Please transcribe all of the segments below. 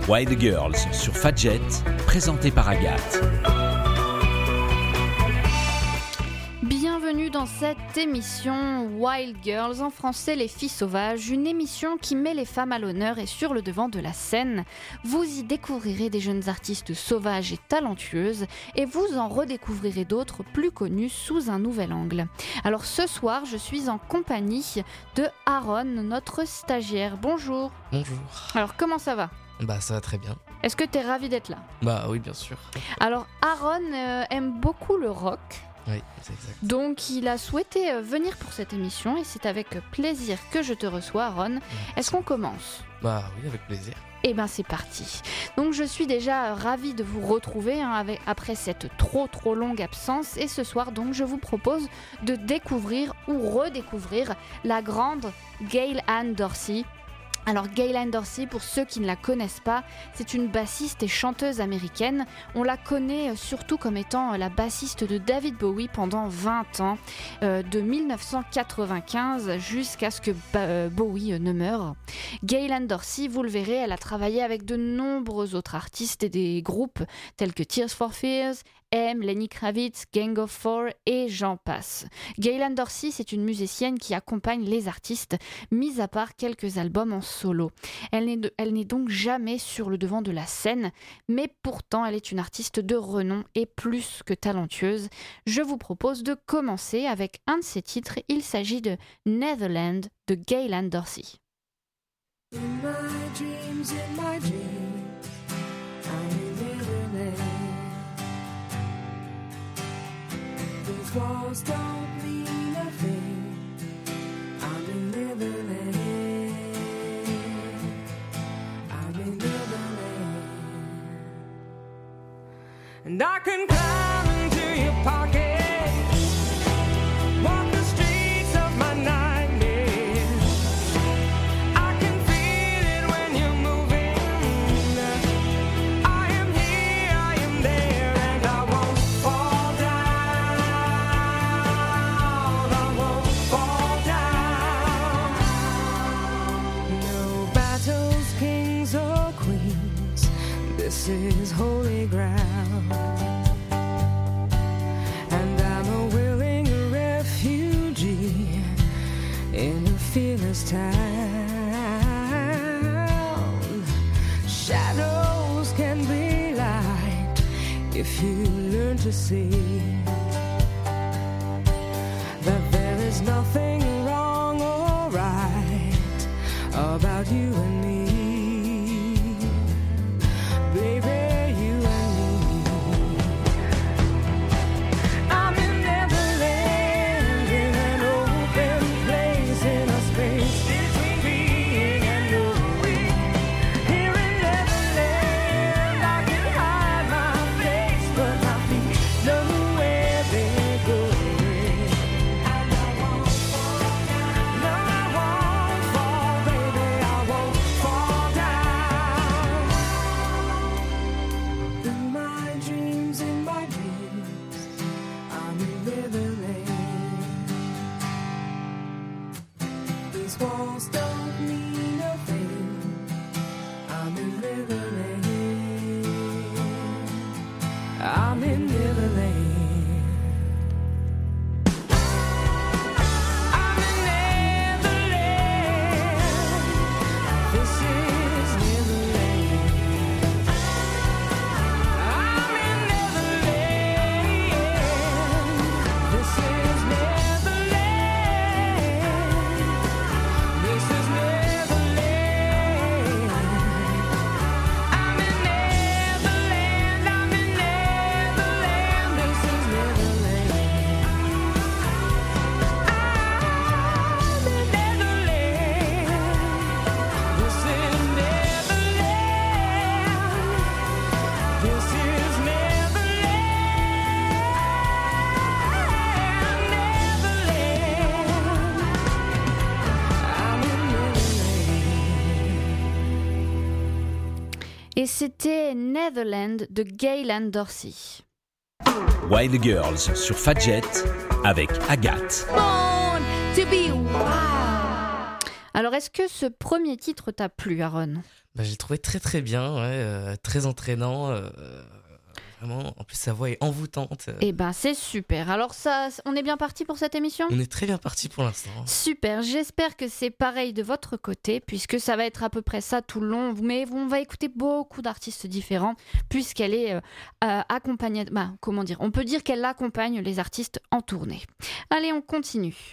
Wild Girls sur Fadjet, présenté par Agathe. Bienvenue dans cette émission Wild Girls, en français les filles sauvages, une émission qui met les femmes à l'honneur et sur le devant de la scène. Vous y découvrirez des jeunes artistes sauvages et talentueuses et vous en redécouvrirez d'autres plus connus sous un nouvel angle. Alors ce soir, je suis en compagnie de Aaron, notre stagiaire. Bonjour. Bonjour. Alors comment ça va ? Bah ça va très bien. Est-ce que tu es ravi d'être là ? Bah oui, bien sûr. Alors Aaron aime beaucoup le rock. Oui, c'est exact. Donc il a souhaité venir pour cette émission et c'est avec plaisir que je te reçois, Aaron. Est-ce qu'on commence ? Bah oui, avec plaisir. Eh ben c'est parti. Donc je suis déjà ravie de vous retrouver après cette trop longue absence et ce soir donc je vous propose de découvrir ou redécouvrir la grande Gail Ann Dorsey. Alors Gail Ann Dorsey, pour ceux qui ne la connaissent pas, c'est une bassiste et chanteuse américaine. On la connaît surtout comme étant la bassiste de David Bowie pendant 20 ans, de 1995 jusqu'à ce que Bowie ne meure. Gail Ann Dorsey, vous le verrez, elle a travaillé avec de nombreux autres artistes et des groupes tels que Tears for Fears, M, Lenny Kravitz, Gang of Four et j'en passe. Gail Ann Dorsey, c'est une musicienne qui accompagne les artistes, mis à part quelques albums en solo. Elle n'est donc jamais sur le devant de la scène, mais pourtant elle est une artiste de renom et plus que talentueuse. Je vous propose de commencer avec un de ses titres, il s'agit de Netherland de Gail Ann Dorsey. In my dreams, I'm in Neverland. Those walls don't mean nothing. I'm in Neverland. I'm in Neverland. And I can climb into your pocket, walk the streets of my nightmare. I can feel it when you're moving. I am here, I am there, and I won't fall down. I won't fall down. No battles, kings or queens. This is holy ground. And I'm a willing refugee in a fearless town. Shadows can be light if you learn to see that there is nothing wrong or right about you and me. Baby, you and me. I'm in Neverland, in an open place, in a space between being and knowing. Here in Neverland, I can hide my face, but my feet know where they're going. And I won't fall down. No, I won't fall, baby, I won't fall down. In my dreams, I'm in Neverland. These walls don't mean a thing. I'm in Neverland. I'm in Neverland. I'm in Neverland. This is Neverland. I'm in Neverland. This is Neverland. This is Neverland. I'm in Neverland. I'm in Neverland. This is Neverland. I'm in Neverland. This is Neverland. This is Et c'était Netherland de Gail Ann Dorsey. Wild Girls sur Fadjet avec Agathe. Born to be wild. Alors, est-ce que ce premier titre t'a plu, Aaron ? Bah, j'ai trouvé très très bien, ouais, très entraînant. Vraiment, en plus sa voix est envoûtante. Eh ben, c'est super. Alors ça, on est bien parti pour cette émission ? On est très bien parti pour l'instant. Super, j'espère que c'est pareil de votre côté, puisque ça va être à peu près ça tout le long, mais on va écouter beaucoup d'artistes différents, puisqu'elle est accompagnée... comment dire ? On peut dire qu'elle accompagne les artistes en tournée. Allez, on continue.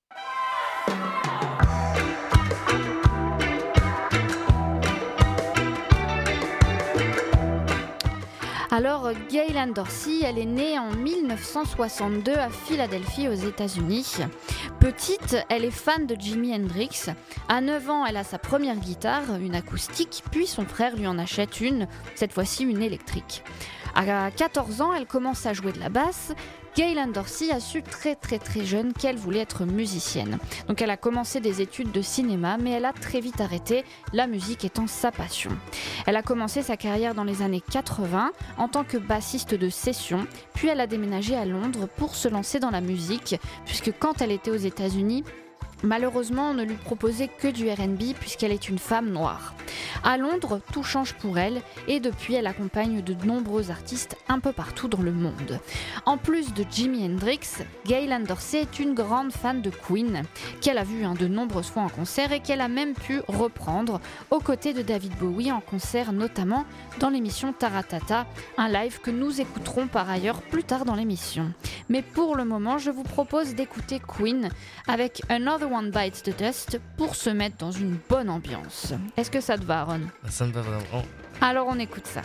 Alors, Gaylan Dorsey, elle est née en 1962 à Philadelphie, aux États-Unis. Petite, elle est fan de Jimi Hendrix. À 9 ans, elle a sa première guitare, une acoustique, puis son frère lui en achète une, cette fois-ci une électrique. À 14 ans, elle commence à jouer de la basse. Gaylan Dorsey a su très jeune qu'elle voulait être musicienne. Donc elle a commencé des études de cinéma, mais elle a très vite arrêté, la musique étant sa passion. Elle a commencé sa carrière dans les années 80 en tant que bassiste de session, puis elle a déménagé à Londres pour se lancer dans la musique, puisque quand elle était aux États-Unis, malheureusement, on ne lui proposait que du R&B puisqu'elle est une femme noire. À Londres, tout change pour elle et depuis, elle accompagne de nombreux artistes un peu partout dans le monde. En plus de Jimi Hendrix, Gaylan Dorsey est une grande fan de Queen, qu'elle a vu de nombreuses fois en concert et qu'elle a même pu reprendre aux côtés de David Bowie en concert, notamment dans l'émission Taratata, un live que nous écouterons par ailleurs plus tard dans l'émission. Mais pour le moment, je vous propose d'écouter Queen avec Another One Bites the Dust pour se mettre dans une bonne ambiance. Est-ce que ça te va, Aaron ? Ça me va vraiment. Alors on écoute ça.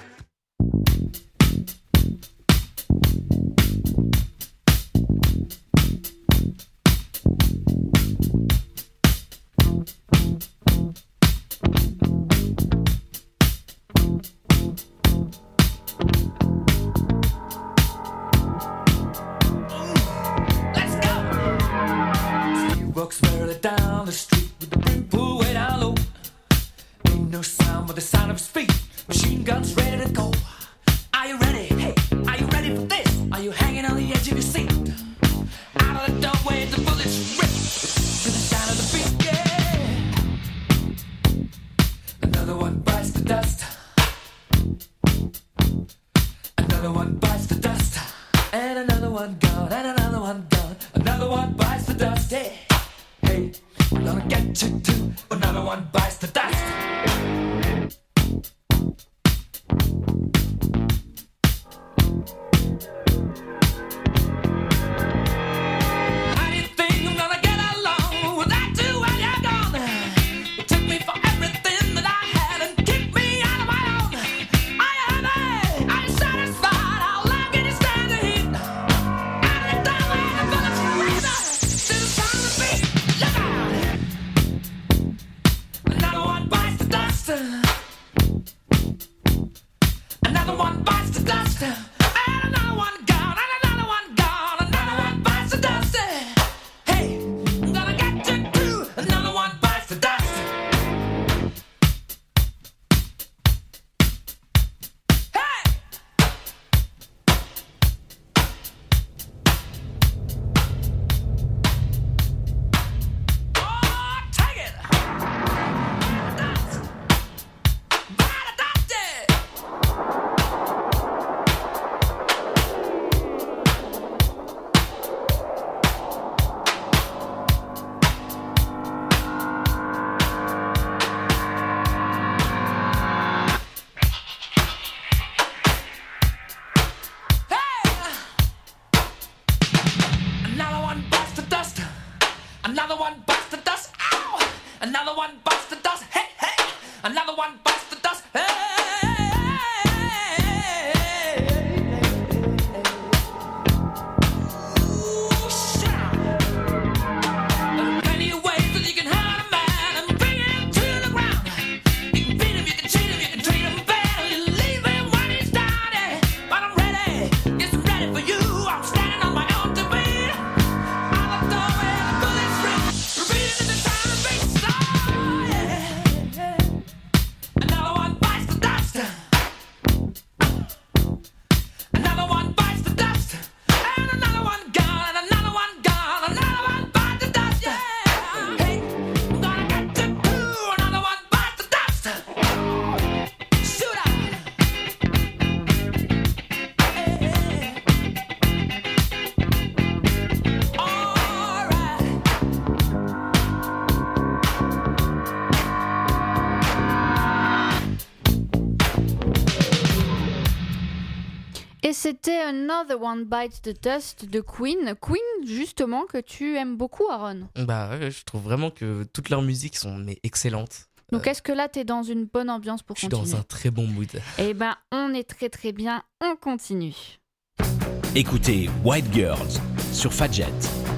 Walks merrily down the street with the brim pulled way down low. Ain't no sound but the sound of his feet. Machine guns ready to go. Are you ready? Hey, are you ready for this? Are you hanging on the edge of your seat? Out of the doorway, the bullets rip to the sound of the beat. Yeah. Another one bites the dust. Another one bites the dust. And another one gone. And another one gone. Another one bites the dust. Yeah. Hey, we're gonna get you too. Another one bites the dust. How do you think I'm gonna get along without you when you're gone? You took me for everything that I had and kicked me out of my own. Are you happy? Are you satisfied? How long can you stand the heat? Out of the doorway, the bullets razor to the sound of the beat. Look out! Another one bites the dust. Another one bites the dust. And another one gone. And another one gone. Another one bites the dust. Hey, I'm gonna get you too. Another one bites the dust. Hey! Oh, take it! Dust! Bite the dust, yeah! Hey! Another one bites the dust. Another one bites the dust. Ow! Another one bites the dust. Hey, hey! Another one bites the dust. Hey! Ooh, shut up. There are plenty of ways that you can hurt a man and bring him to the ground. You can beat him, you can cheat him, you can treat him bad, or you leave him when he's down. Yeah. But I'm ready, yes, I'm ready for you. I'm standing on my own two feet. Out the doorway, the bullets rip Et c'était Another One Bites the Dust de Queen. Queen, justement, que tu aimes beaucoup, Aaron. Bah ouais, je trouve vraiment que toutes leurs musiques sont excellentes. Donc est-ce que là, t'es dans une bonne ambiance pour Je suis continuer? dans un très bon mood. Eh ben, on est très très bien, on continue. Écoutez White Girls sur Fadjet.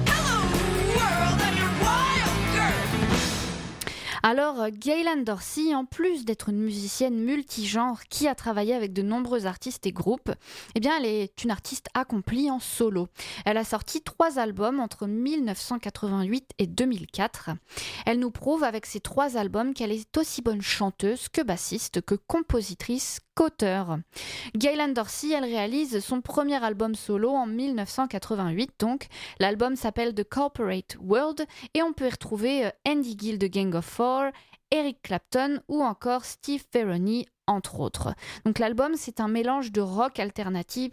Alors, Gaylan Dorsey, en plus d'être une musicienne multigenre qui a travaillé avec de nombreux artistes et groupes, eh bien, elle est une artiste accomplie en solo. Elle a sorti 3 albums entre 1988 et 2004. Elle nous prouve avec ces 3 albums qu'elle est aussi bonne chanteuse que bassiste, que compositrice, qu'auteur. Gaylan Dorsey, elle réalise son premier album solo en 1988, donc. L'album s'appelle The Corporate World et on peut y retrouver Andy Gill de Gang of Four, Eric Clapton ou encore Steve Ferroni, entre autres. Donc l'album, c'est un mélange de rock alternatif,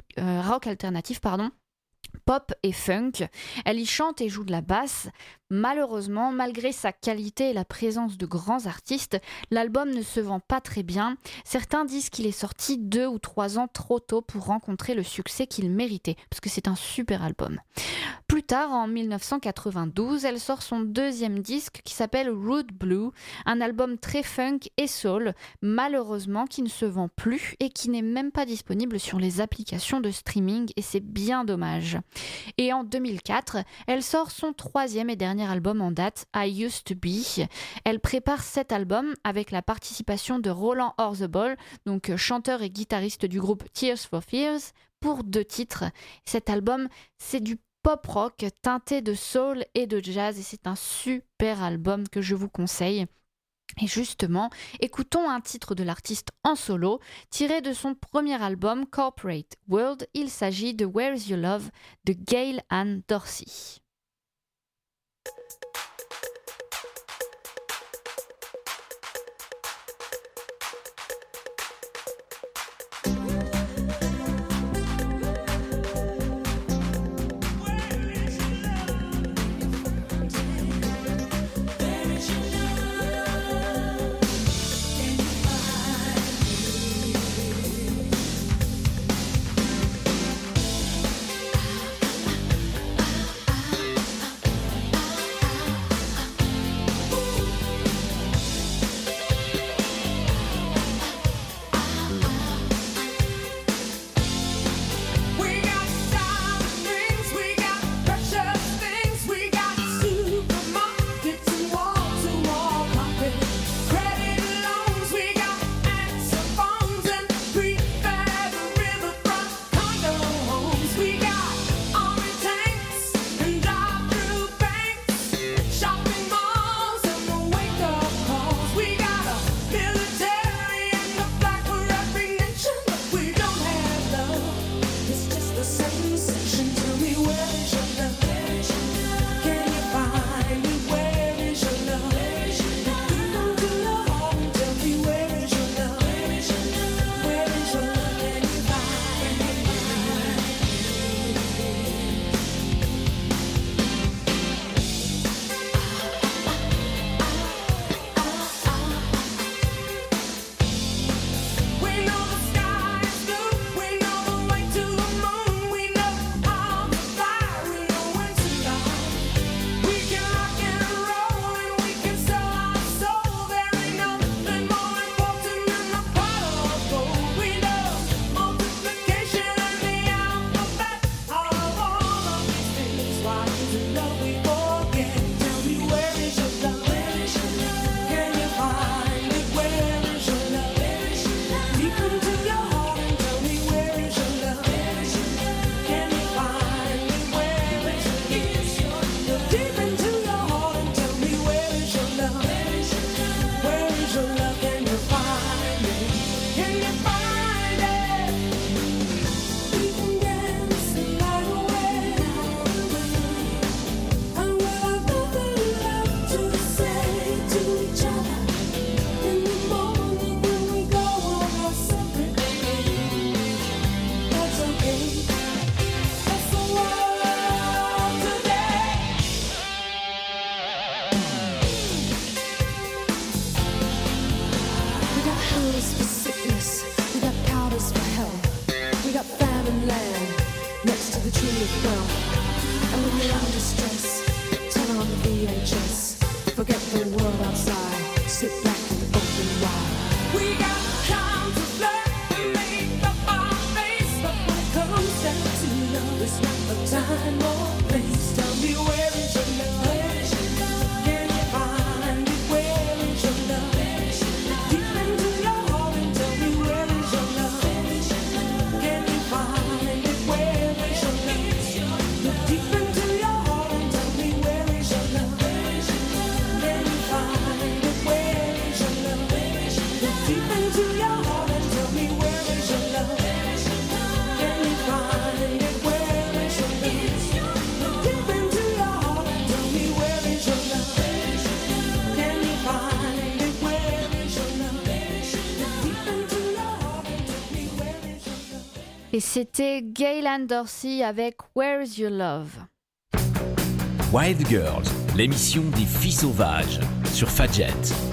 pop et funk. Elle y chante et joue de la basse. Malheureusement, malgré sa qualité et la présence de grands artistes, l'album ne se vend pas très bien. Certains disent qu'il est sorti 2 ou 3 ans trop tôt pour rencontrer le succès qu'il méritait, parce que c'est un super album. Plus tard, en 1992, elle sort son 2e disque qui s'appelle Rude Blue, un album très funk et soul, malheureusement qui ne se vend plus et qui n'est même pas disponible sur les applications de streaming, et c'est bien dommage. Et en 2004, elle sort son 3e et dernier album en date, I Used to Be. Elle prépare cet album avec la participation de Roland Orzabal, donc chanteur et guitariste du groupe Tears for Fears, pour 2 titres. Cet album, c'est du pop-rock teinté de soul et de jazz, et c'est un super album que je vous conseille. Et justement, écoutons un titre de l'artiste en solo, tiré de son premier album Corporate World. Il s'agit de Where's Your Love de Gaylan Dorsey. I land next to the tree of wealth. And when you're under stress, turn on the VHS. Forget the world outside, sit back and open wide. We got time to flirt and make up our face, but when it comes down to love, it's not the time or place. Tell me where is your love? Can you find it? Where is your love? Deep into your heart and tell me where is your love? Can you find it? Where is your love? Look deep into your heart and tell me where is your love? Can you find it? Where is your love? Look deep into your heart and tell me where is your love? Can you find it? Where is your love? Look deep into your heart and tell me where is your love? Can you find it? Where is your love? Look deep into your heart and tell me where is your love? Et c'était Gaylan Dorsey avec Where's Your Love. Wild Girls, l'émission des filles sauvages sur Fadjet.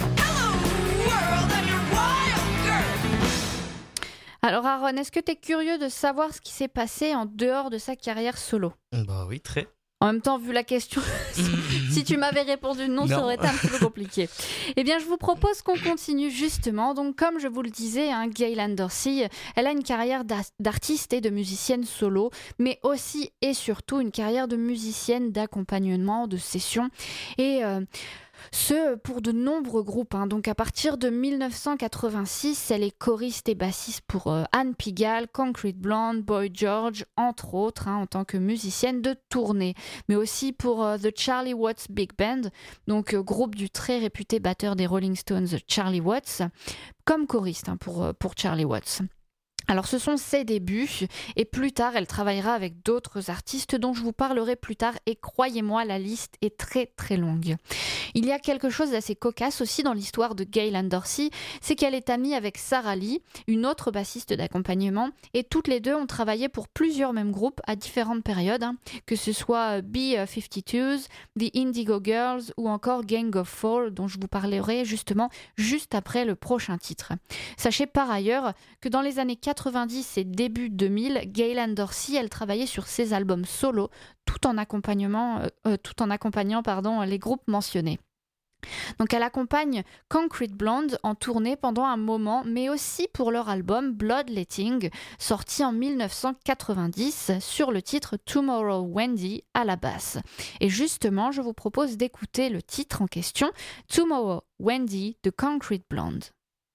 Alors Aaron, est-ce que tu es curieux de savoir ce qui s'est passé en dehors de sa carrière solo ? Bah oui, très. En même temps, vu la question, si tu m'avais répondu non, ça Non. aurait été un petit peu compliqué. Eh bien, je vous propose qu'on continue justement. Donc, comme je vous le disais, Gaylan Dorsey, elle a une carrière d'artiste et de musicienne solo, mais aussi et surtout une carrière de musicienne d'accompagnement, de session. Et ce, pour de nombreux groupes. Donc, à partir de 1986, elle est choriste et bassiste pour Anne Pigalle, Concrete Blonde, Boy George, entre autres, en tant que musicienne de tournée. Mais aussi pour The Charlie Watts Big Band, donc groupe du très réputé batteur des Rolling Stones, Charlie Watts, comme choriste pour Charlie Watts. Alors ce sont ses débuts et plus tard elle travaillera avec d'autres artistes dont je vous parlerai plus tard et croyez-moi la liste est très très longue. Il y a quelque chose d'assez cocasse aussi dans l'histoire de Gaylan Dorsey, c'est qu'elle est amie avec Sarah Lee, une autre bassiste d'accompagnement et toutes les deux ont travaillé pour plusieurs mêmes groupes à différentes périodes, que ce soit B-52s, The Indigo Girls ou encore Gang of Four dont je vous parlerai justement juste après le prochain titre. Sachez par ailleurs que dans les années 90 et début 2000, Gaylan Dorsey, elle travaillait sur ses albums solo tout en accompagnant les groupes mentionnés. Donc elle accompagne Concrete Blonde en tournée pendant un moment, mais aussi pour leur album Bloodletting, sorti en 1990 sur le titre Tomorrow Wendy à la basse. Et justement, je vous propose d'écouter le titre en question, Tomorrow Wendy de Concrete Blonde.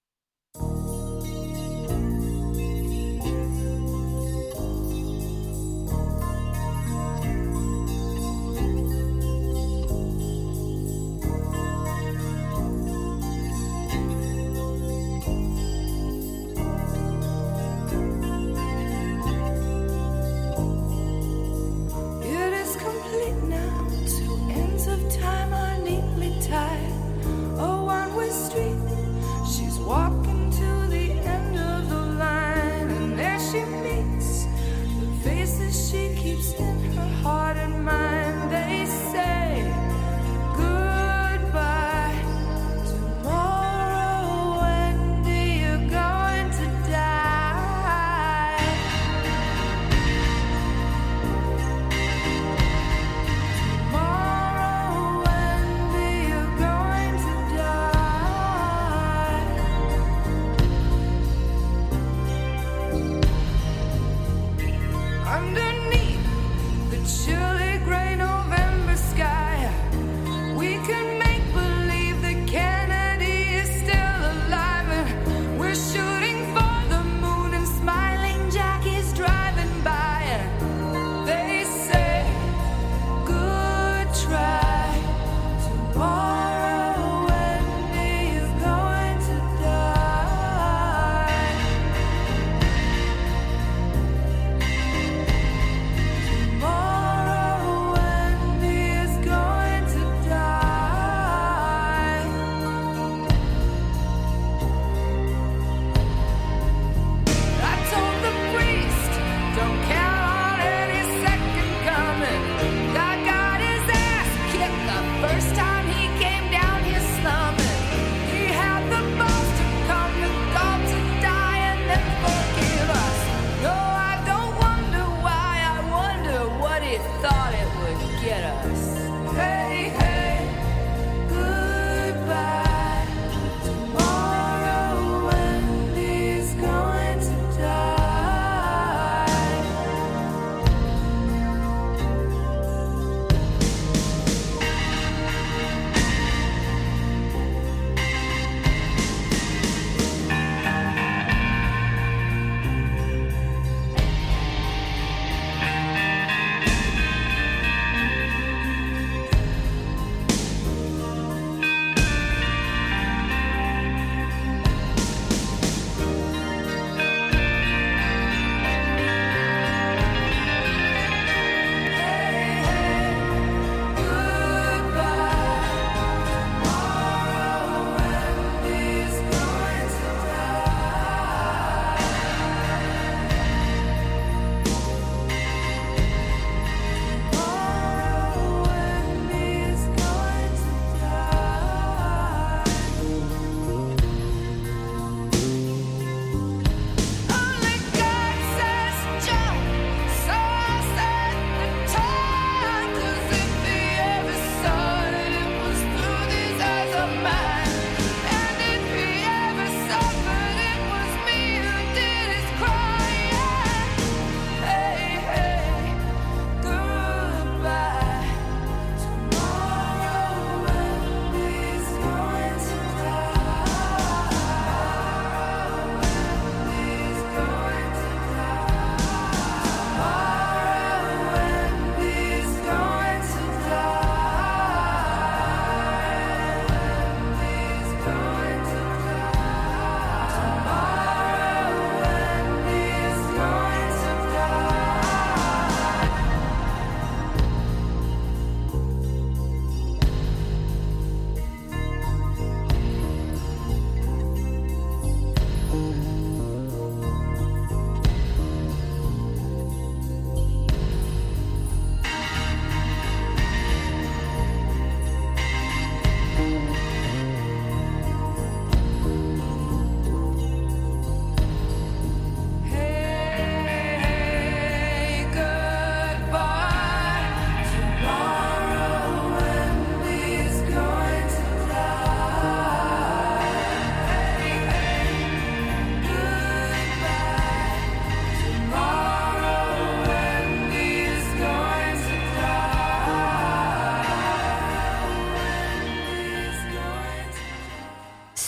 It is complete now. Two ends of time are neatly tied. A one-way street. She's walking to the end of the line, and there she meets the faces she keeps in her heart and mind. They say goodbye. Tomorrow, Wendy, you're going to die. Tomorrow, Wendy, you're going to die. Underneath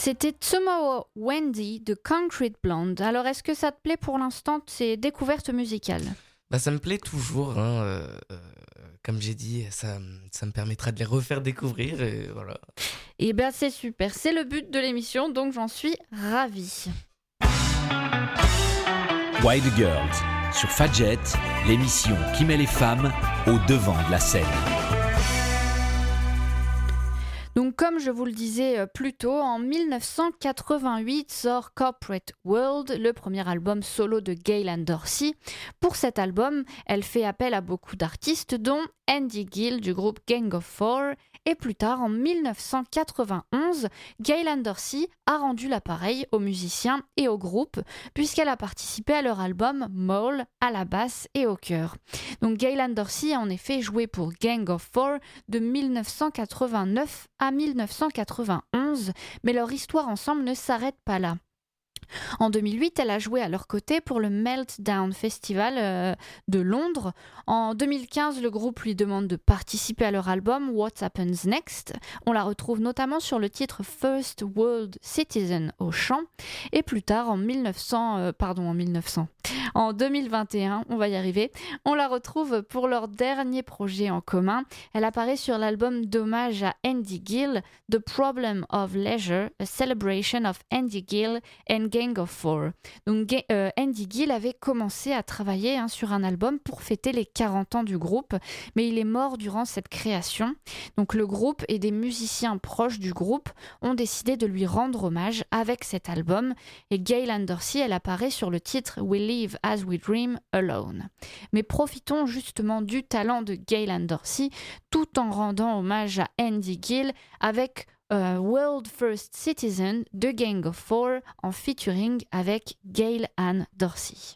C'était Tomorrow Wendy de Concrete Blonde. Alors, est-ce que ça te plaît pour l'instant, ces découvertes musicales ? Bah, ça me plaît toujours, hein, comme j'ai dit, ça me permettra de les refaire découvrir et voilà. Eh bien, c'est super, c'est le but de l'émission, donc j'en suis ravie. Wild Girls sur Fadjet, l'émission qui met les femmes au devant de la scène. Donc, comme je vous le disais plus tôt, en 1988 sort Corporate World, le premier album solo de Gaylan Dorsey. Pour cet album, elle fait appel à beaucoup d'artistes, dont Andy Gill du groupe Gang of Four. Et plus tard, en 1991, Gaylan Dorsey a rendu l'appareil aux musiciens et au groupe, puisqu'elle a participé à leur album Mole à la basse et au chœur. Donc Gaylan Dorsey a en effet joué pour Gang of Four de 1989 à 1991, mais leur histoire ensemble ne s'arrête pas là. En 2008, elle a joué à leur côté pour le Meltdown Festival de Londres. En 2015, le groupe lui demande de participer à leur album What Happens Next. On la retrouve notamment sur le titre First World Citizen au chant. Et plus tard, en 2021, on va y arriver, on la retrouve pour leur dernier projet en commun. Elle apparaît sur l'album d'hommage à Andy Gill, The Problem of Leisure, A Celebration of Andy Gill and Gang of Four. Donc Andy Gill avait commencé à travailler sur un album pour fêter les 40 ans du groupe, mais il est mort durant cette création. Donc le groupe et des musiciens proches du groupe ont décidé de lui rendre hommage avec cet album, et Gaylan Dorsey, elle apparaît sur le titre We Live As We Dream Alone. Mais profitons justement du talent de Gaylan Dorsey tout en rendant hommage à Andy Gill avec World First Citizen de Gang of Four en featuring avec Gaylan Dorsey.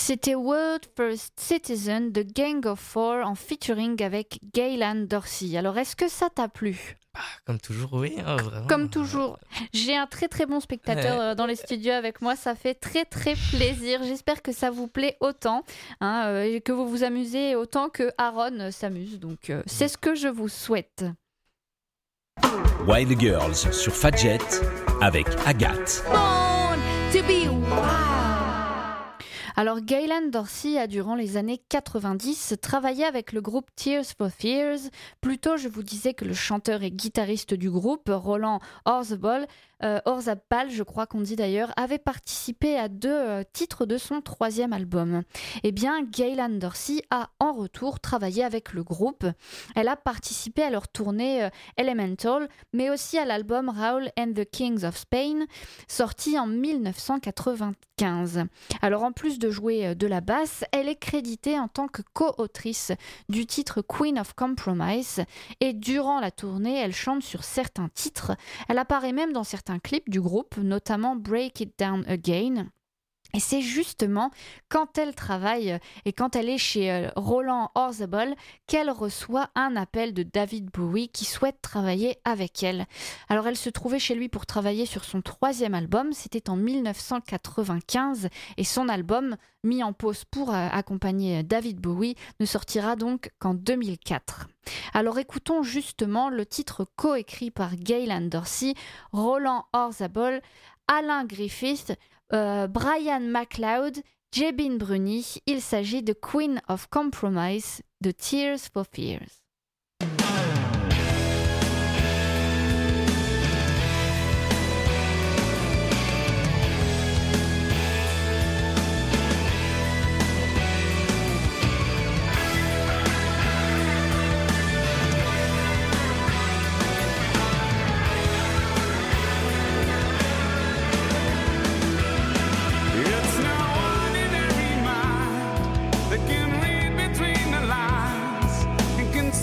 C'était World First Citizen de Gang of Four en featuring avec Gaylan Dorsey. Alors, est-ce que ça t'a plu ? Comme toujours, oui, vraiment. Comme toujours, j'ai un très très bon spectateur dans les studios avec moi, ça fait très très plaisir. J'espère que ça vous plaît autant, et que vous vous amusez autant que Aaron s'amuse. Donc c'est ce que je vous souhaite. Wild Girls sur Fadjet avec Agathe. Alors Gaylan Dorsey a durant les années 90 travaillé avec le groupe Tears for Fears. Plus tôt, je vous disais que le chanteur et guitariste du groupe, Roland Orzabal, je crois qu'on dit d'ailleurs, avait participé à 2 titres de son 3e album. Eh bien, Gaylan Dorsey a en retour travaillé avec le groupe. Elle a participé à leur tournée Elemental, mais aussi à l'album Raoul and the Kings of Spain, sorti en 1995. Alors, en plus de jouer de la basse, elle est créditée en tant que co-autrice du titre Queen of Compromise, et durant la tournée, elle chante sur certains titres. Elle apparaît même dans certains clips du groupe, notamment Break It Down Again. Et c'est justement quand elle travaille et quand elle est chez Roland Orzabal qu'elle reçoit un appel de David Bowie qui souhaite travailler avec elle. Alors elle se trouvait chez lui pour travailler sur son 3e album, c'était en 1995, et son album, mis en pause pour accompagner David Bowie, ne sortira donc qu'en 2004. Alors écoutons justement le titre coécrit par Gaylan Dorsey, Roland Orzabal, Alain Griffith, Brian MacLeod, Jebin Bruni. Il s'agit de Queen of Compromise de Tears for Fears. It's no ordinary mind that can read between the lines and can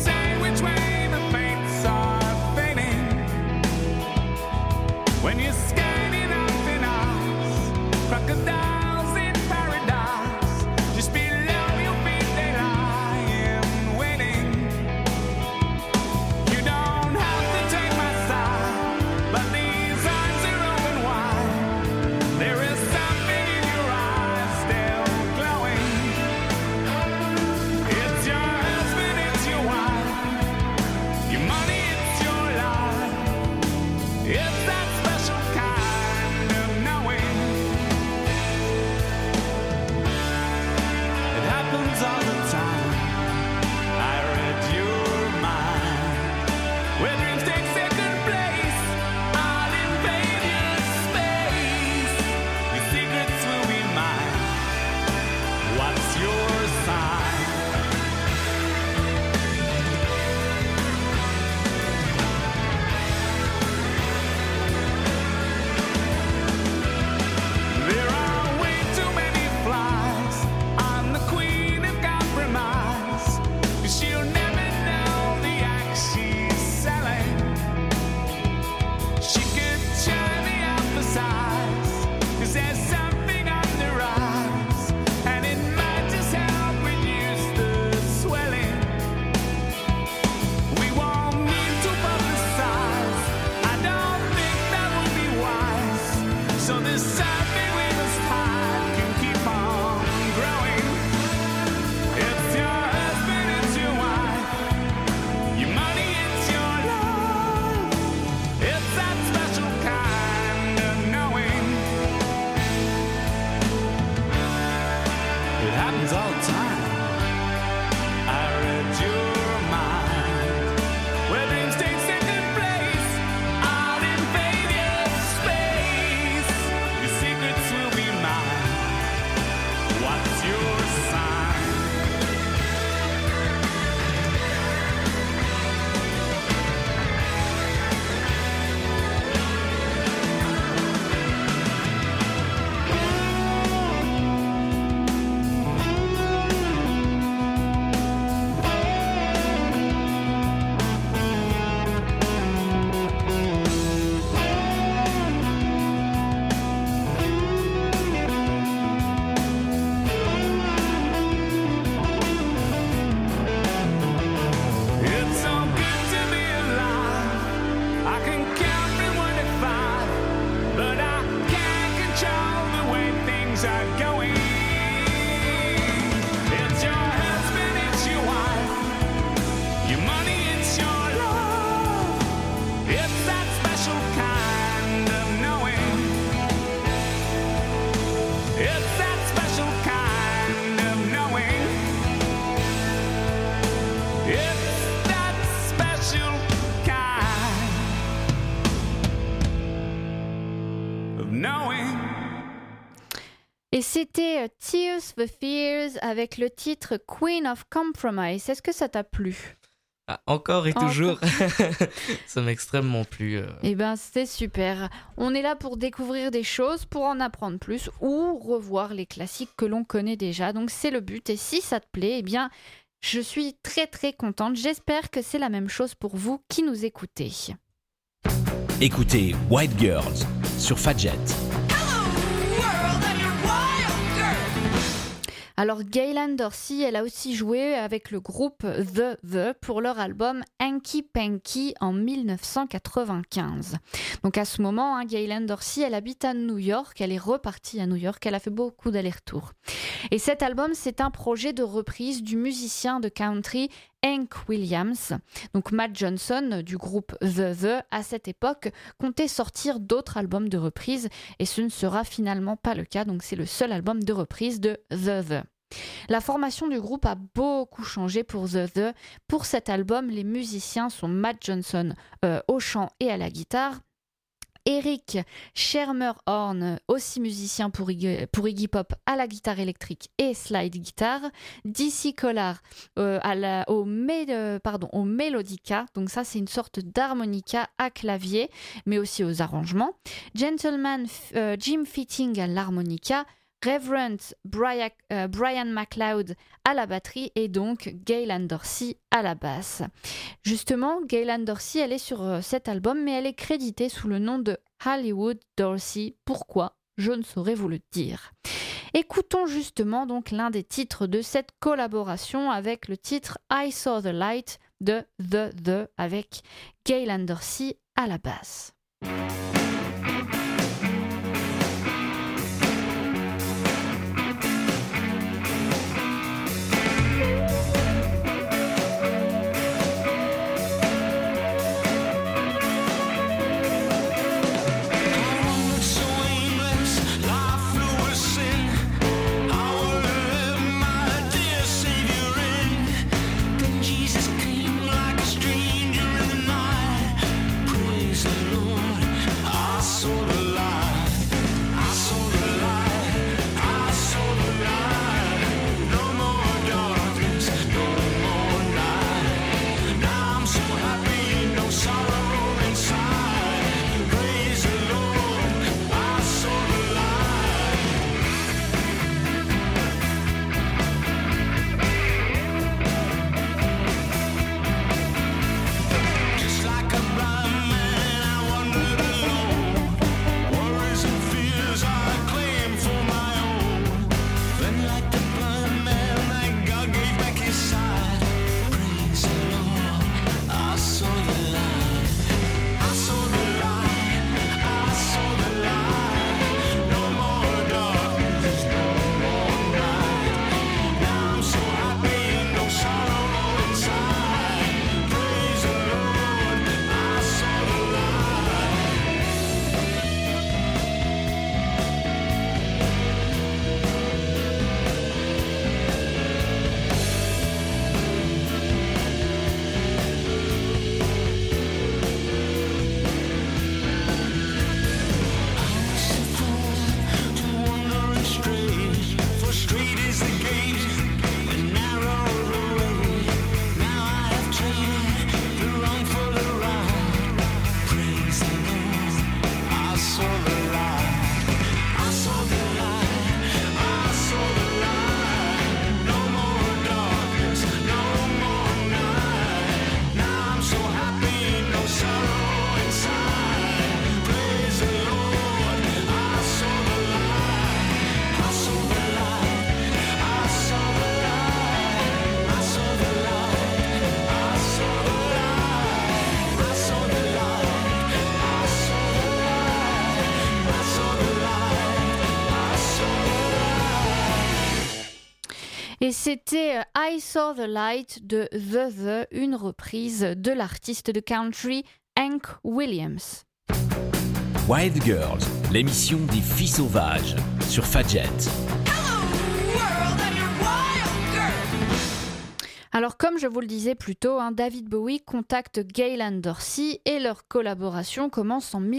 Et c'était Tears for Fears avec le titre Queen of Compromise. Est-ce que ça t'a plu ? Ah, encore et Encore. toujours. Ça m'a extrêmement plu. Eh ben, c'était super. On est là pour découvrir des choses, pour en apprendre plus ou revoir les classiques que l'on connaît déjà. Donc, c'est le but. Et si ça te plaît, eh bien, je suis très très contente. J'espère que c'est la même chose pour vous qui nous écoutez. Écoutez White Girls sur Fadjet. Alors Gaylan Dorsey, elle a aussi joué avec le groupe The pour leur album Hanky Panky en 1995. Donc à ce moment, Gaylan Dorsey, elle habite à New York, elle est repartie à New York, elle a fait beaucoup d'allers-retours. Et cet album, c'est un projet de reprise du musicien de country Hank Williams. Donc Matt Johnson du groupe The à cette époque comptait sortir d'autres albums de reprise et ce ne sera finalement pas le cas. Donc c'est le seul album de reprise de The. La formation du groupe a beaucoup changé pour The. Pour cet album, les musiciens sont Matt Johnson au chant et à la guitare, Eric Schermerhorn, aussi musicien pour Iggy Pop, à la guitare électrique et slide guitare, DC Collard au mélodica, donc ça c'est une sorte d'harmonica à clavier, mais aussi aux arrangements, Gentleman Jim Fitting à l'harmonica, Reverend Brian McLeod à la batterie et donc Gaylan Dorsey à la basse. Justement, Gaylan Dorsey, elle est sur cet album, mais elle est créditée sous le nom de Hollywood Dorsey. Pourquoi ? Je ne saurais vous le dire. Écoutons justement donc l'un des titres de cette collaboration avec le titre I Saw the Light de The avec Gaylan Dorsey à la basse. Et c'était I Saw the Light de The, une reprise de l'artiste de country Hank Williams. Wild Girls, l'émission des filles sauvages sur Fadjet. Alors comme je vous le disais plus tôt, David Bowie contacte Gaylan Dorsey et leur collaboration commence en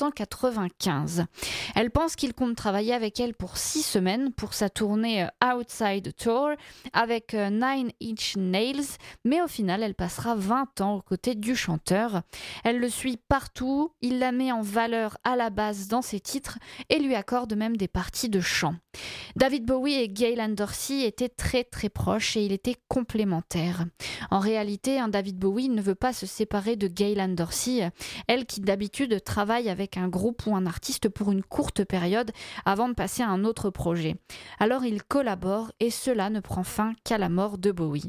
1995. Elle pense qu'il compte travailler avec elle pour 6 semaines pour sa tournée Outside Tour avec Nine Inch Nails, mais au final elle passera 20 ans aux côtés du chanteur. Elle le suit partout, il la met en valeur à la base dans ses titres et lui accorde même des parties de chant. David Bowie et Gaylan Dorsey étaient très très proches et il était complémentaire. En réalité, David Bowie ne veut pas se séparer de Gaylan Dorsey, elle qui d'habitude travaille avec un groupe ou un artiste pour une courte période avant de passer à un autre projet. Alors ils collaborent et cela ne prend fin qu'à la mort de Bowie.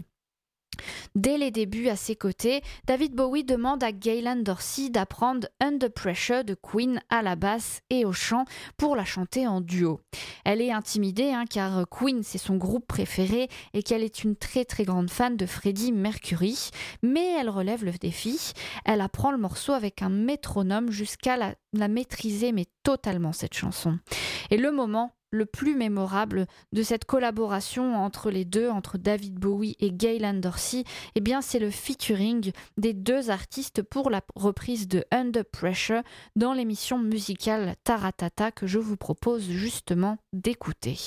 Dès les débuts à ses côtés, David Bowie demande à Gaylan Dorsey d'apprendre Under Pressure de Queen à la basse et au chant pour la chanter en duo. Elle est intimidée car Queen c'est son groupe préféré et qu'elle est une très très grande fan de Freddie Mercury, mais elle relève le défi. Elle apprend le morceau avec un métronome jusqu'à la maîtriser mais totalement cette chanson. Et le moment le plus mémorable de cette collaboration entre les deux, entre David Bowie et Gaylan Dorsey, c'est le featuring des deux artistes pour la reprise de Under Pressure dans l'émission musicale Taratata que je vous propose justement d'écouter.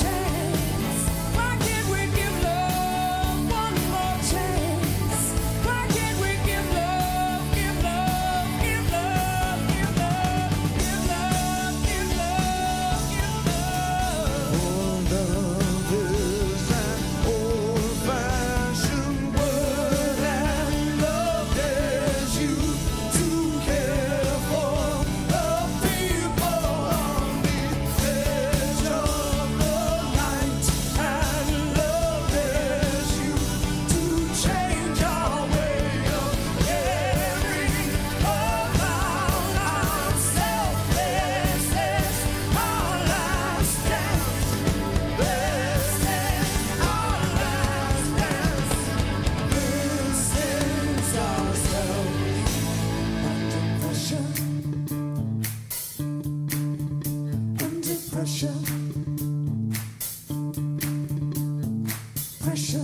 Why pressure. Pressure.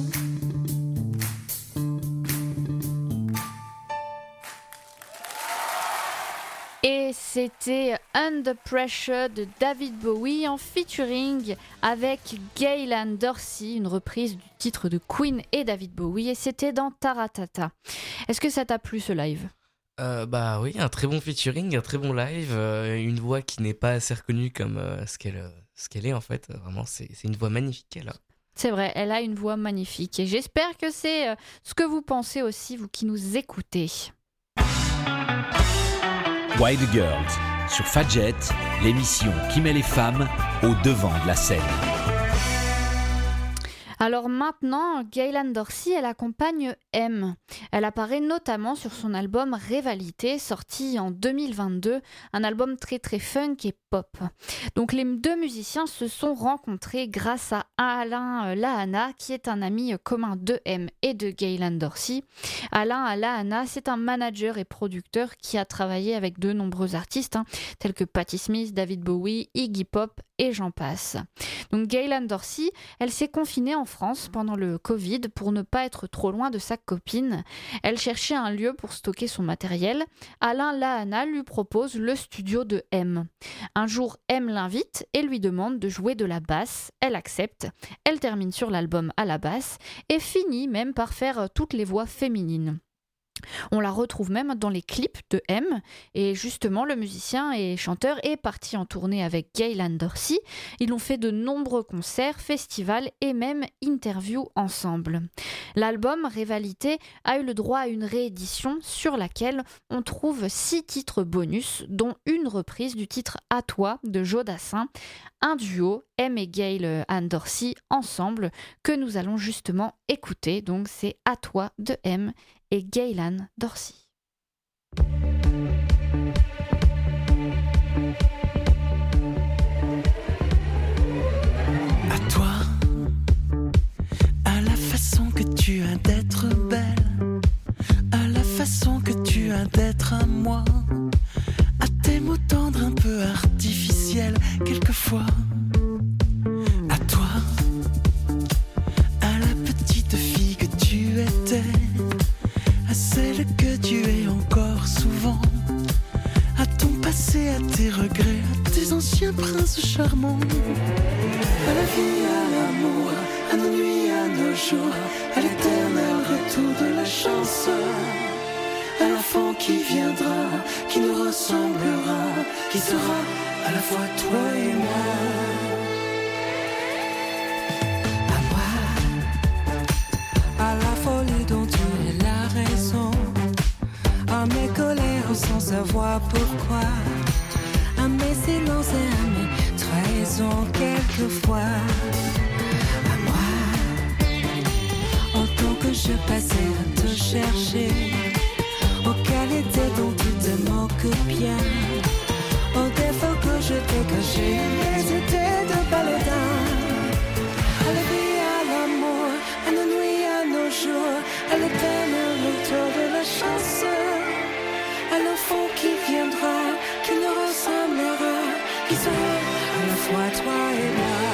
Et c'était Under Pressure de David Bowie en featuring avec Gaylan Dorsey, une reprise du titre de Queen et David Bowie, et c'était dans Taratata. Est-ce que ça t'a plu ce live ? Bah oui, un très bon featuring, un très bon live, une voix qui n'est pas assez reconnue comme ce qu'elle est en fait. Vraiment, c'est une voix magnifique elle a. C'est vrai, elle a une voix magnifique et j'espère que c'est ce que vous pensez aussi, vous qui nous écoutez. Wild Girls sur Fadjet, l'émission qui met les femmes au devant de la scène. Alors maintenant, Gaylan Dorsey, elle accompagne M. Elle apparaît notamment sur son album Rivalité, sorti en 2022, un album très très funk et pop. Donc les deux musiciens se sont rencontrés grâce à Alain Lahana, qui est un ami commun de M et de Gaylan Dorsey. Alain Lahana, c'est un manager et producteur qui a travaillé avec de nombreux artistes, tels que Patti Smith, David Bowie, Iggy Pop et j'en passe. Donc Gaylan Dorsey, elle s'est confinée en France pendant le Covid pour ne pas être trop loin de sa copine. Elle cherchait un lieu pour stocker son matériel. Alain Lahana lui propose le studio de M. Un jour, M l'invite et lui demande de jouer de la basse. Elle accepte. Elle termine sur l'album à la basse et finit même par faire toutes les voix féminines. On la retrouve même dans les clips de M, et justement le musicien et chanteur est parti en tournée avec Gaylan Dorsey. Ils ont fait de nombreux concerts, festivals et même interviews ensemble. L'album Rivalité a eu le droit à une réédition sur laquelle on trouve 6 titres bonus, dont une reprise du titre À toi de Jodassin, un duo M et Gaylan Dorsey ensemble que nous allons justement écouter. Donc c'est À toi de M et Gaylan Dorsey. À toi, à la façon que tu as d'être belle, à la façon que tu as d'être à moi, à tes mots tendres un peu artificiels quelquefois. À toi, à la petite fille que tu étais, à celle que tu es encore souvent, à ton passé, à tes regrets, à tes anciens princes charmants, à la vie, à l'amour, à nos nuits, à nos jours, à l'éternel retour de la chance, à l'enfant qui viendra, qui nous ressemblera, qui sera à la fois toi et moi. À la folie dont tu es la raison, à mes colères sans savoir pourquoi, à mes silences et à mes trahisons quelquefois. À moi, autant que je passais à te chercher, aux qualités dont tu te moques bien, aux défauts que je t'ai cachés, les idées de baladin. À la vie, à l'amour, à nos nuits, à nos jours, à l'éternel retour de la chance, à l'enfant qui viendra, qui nous ressemblera, qui sera à la fois toi et moi.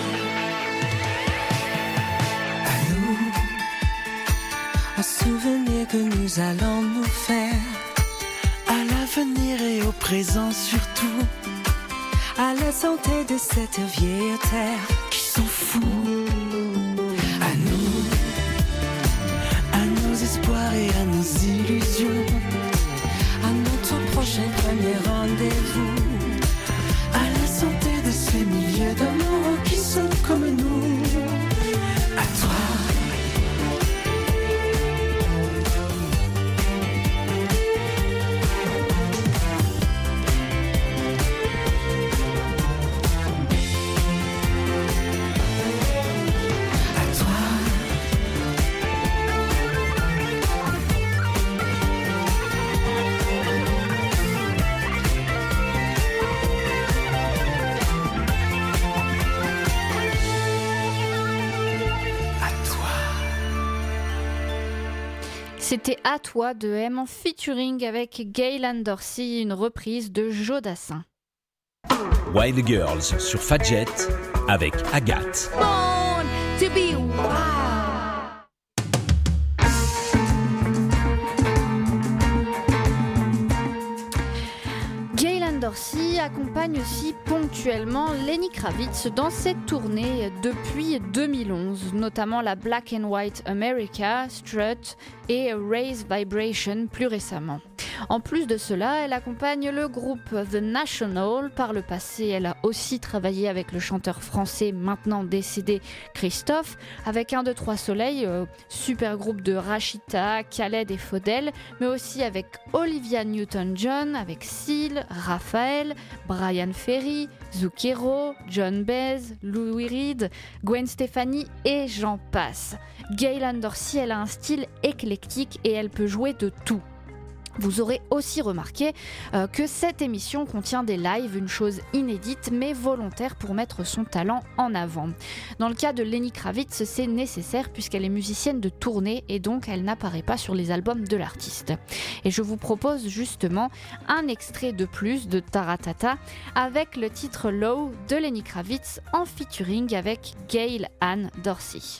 À nous, au souvenir que nous allons nous faire, À l'avenir et au présent surtout, à la santé de cette vieille terre qui s'en fout. À nos espoirs et à nos illusions, à notre prochain premier rendez-vous, à la santé de ces milliers d'amoureux qui sont comme nous. À toi. C'était À toi de M en featuring avec Gaylan Dorsey, une reprise de Jodassin. Wild Girls sur Fadjet avec Agathe. Born to be wild. Gaylan Dorsey accompagne aussi ponctuellement Lenny Kravitz dans ses tournées depuis 2011, notamment la Black and White America, Strut et Raise Vibration plus récemment. En plus de cela, elle accompagne le groupe The National. Par le passé, elle a aussi travaillé avec le chanteur français maintenant décédé Christophe, avec 1, 2, 3 Soleil, super groupe de Rachita, Khaled et Faudel, mais aussi avec Olivia Newton-John, avec Seal, Raphaël, Brian Ferry, Zucchero, John Baez, Louis Reed, Gwen Stefani et j'en passe. Gaylan Dorsey, elle a un style éclectique et elle peut jouer de tout. Vous aurez aussi remarqué que cette émission contient des lives, une chose inédite mais volontaire pour mettre son talent en avant. Dans le cas de Lenny Kravitz, c'est nécessaire puisqu'elle est musicienne de tournée et donc elle n'apparaît pas sur les albums de l'artiste. Et je vous propose justement un extrait de plus de Taratata avec le titre Low de Lenny Kravitz en featuring avec Gail Ann Dorsey.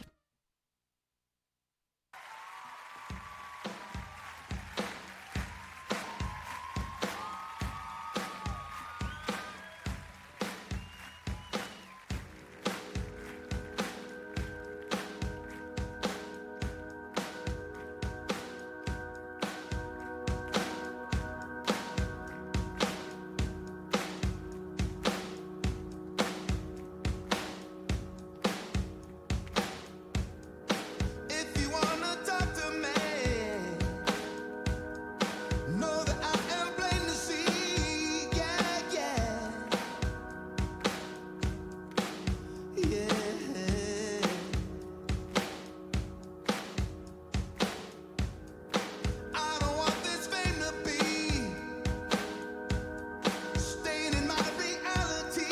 If you wanna talk to me, know that I am plain to see. Yeah, yeah, yeah. I don't want this fame to be staying in my reality.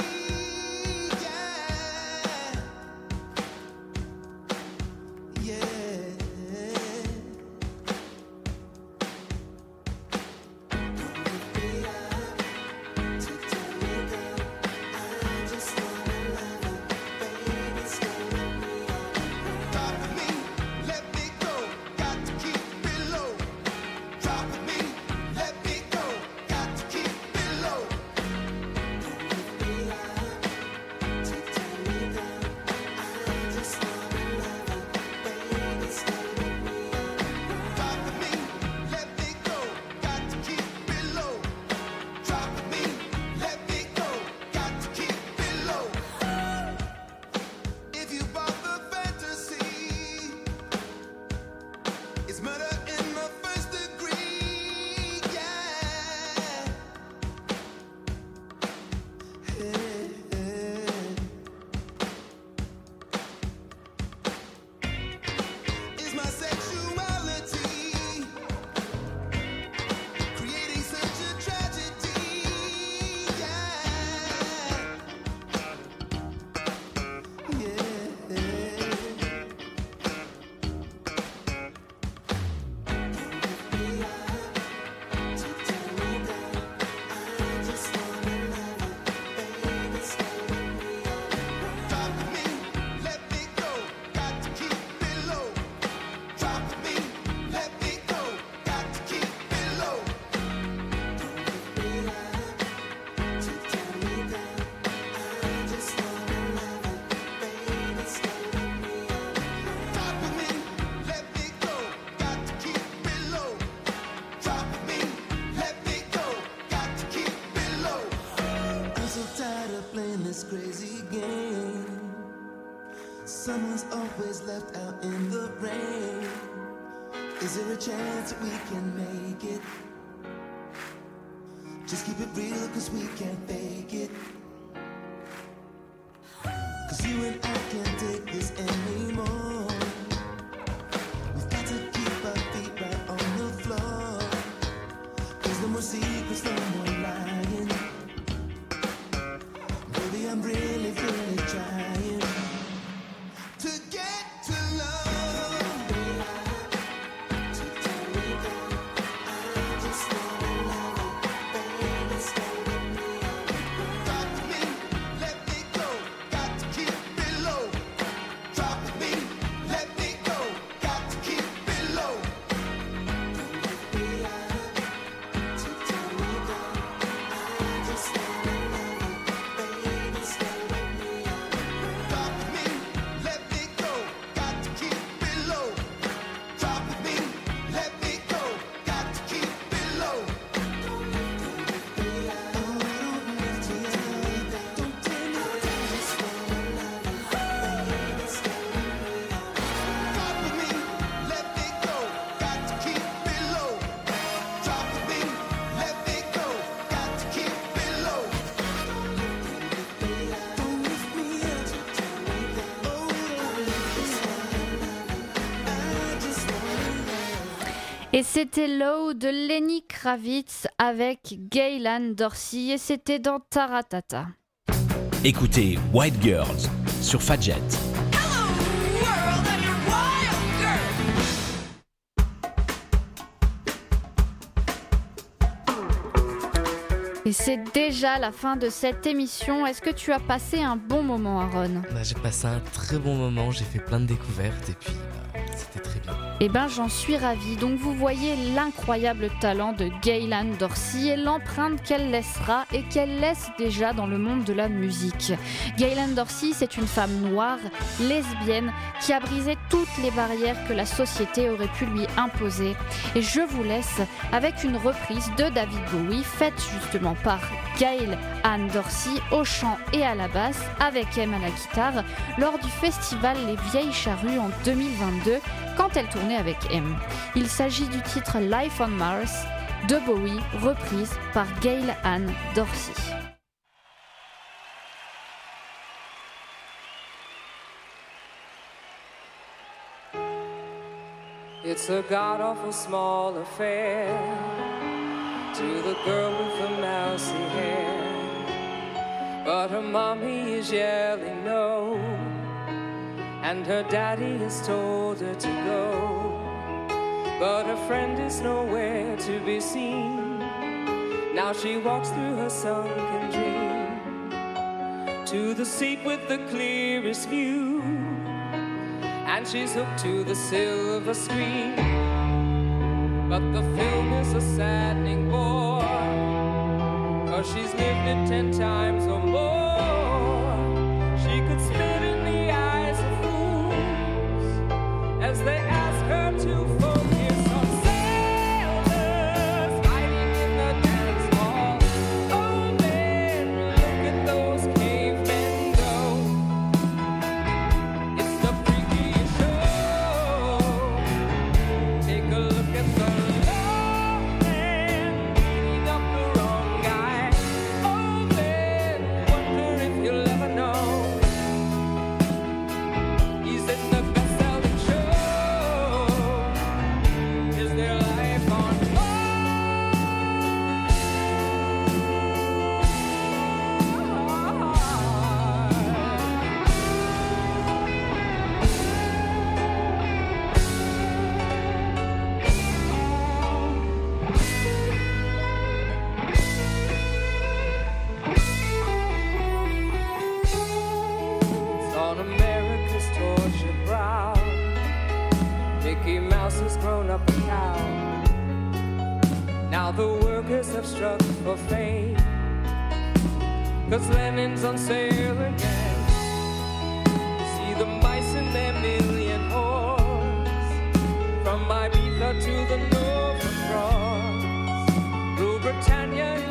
Yeah, yeah. Drop with me, let me go. Got to keep it low. Drop with me, let me go. Got to keep it low. Drop with me, let me go. Got to keep it low. Drop with me, let me go. Got to keep it low. If you bought the fantasy, it's murder in the first degree. Yeah. Is my sexuality creating such a tragedy? Yeah, yeah. Drop with me, let me go. Got to keep it low. Drop with me, let me go. Got to keep it low. Drop with me, let me go. Got to keep it low. Drop with me, let me go. Got to keep it low. I'm so tired of playing this crazy game. Someone's always left out in the rain. Is there a chance that we can make it? Just keep it real, cause we can't fake it. Cause you and I can't take this anymore. We've got to keep our feet right on the floor. There's no more secrets, no more lying. Baby, I'm really, really trying to get to love. Drop with Et c'était Low de Lenny Kravitz avec Gaylan Dorsey et c'était dans Taratata. Écoutez White Girls sur Fadjet. Et c'est déjà la fin de cette émission. Est-ce que tu as passé un bon moment, Aaron ? J'ai passé un très bon moment, j'ai fait plein de découvertes et puis c'était très bien. Eh ben, j'en suis ravie. Donc vous voyez l'incroyable talent de Gaylan Dorsey et l'empreinte qu'elle laissera et qu'elle laisse déjà dans le monde de la musique. Gaylan Dorsey, c'est une femme noire, lesbienne, qui a brisé toutes les barrières que la société aurait pu lui imposer. Et je vous laisse avec une reprise de David Bowie, faite justement par Gaylan Dorsey au chant et à la basse, avec M à la guitare, lors du festival Les Vieilles Charrues en 2022, quand elle tournait avec M. Il s'agit du titre Life on Mars de Bowie, reprise par Gaylan Dorsey. It's a god-awful small affair to the girl with the mousy hair, but her mommy is yelling no, and her daddy has told her to go, but her friend is nowhere to be seen. Now she walks through her sunken dream to the seat with the clearest view, and she's hooked to the silver screen. But the film is a saddening bore, 'cause she's lived it 10 times or more. She could spit in the eyes of fools as they ask her to focus on sailors fighting in the dance hall. Oh man, look at those cavemen go. It's the freakiest show. Take a look at the love man beating up the wrong guy. Oh man, wonder if you'll ever know. He's in the best-selling show. Is there life on It's on America's tortured brow. Mickey Mouse has grown up a cow. Now the workers have struck for fame, 'cause Lenin's on sale again. See the mice in their million hordes, from Ibiza to the Northern Cross. Rule Britannia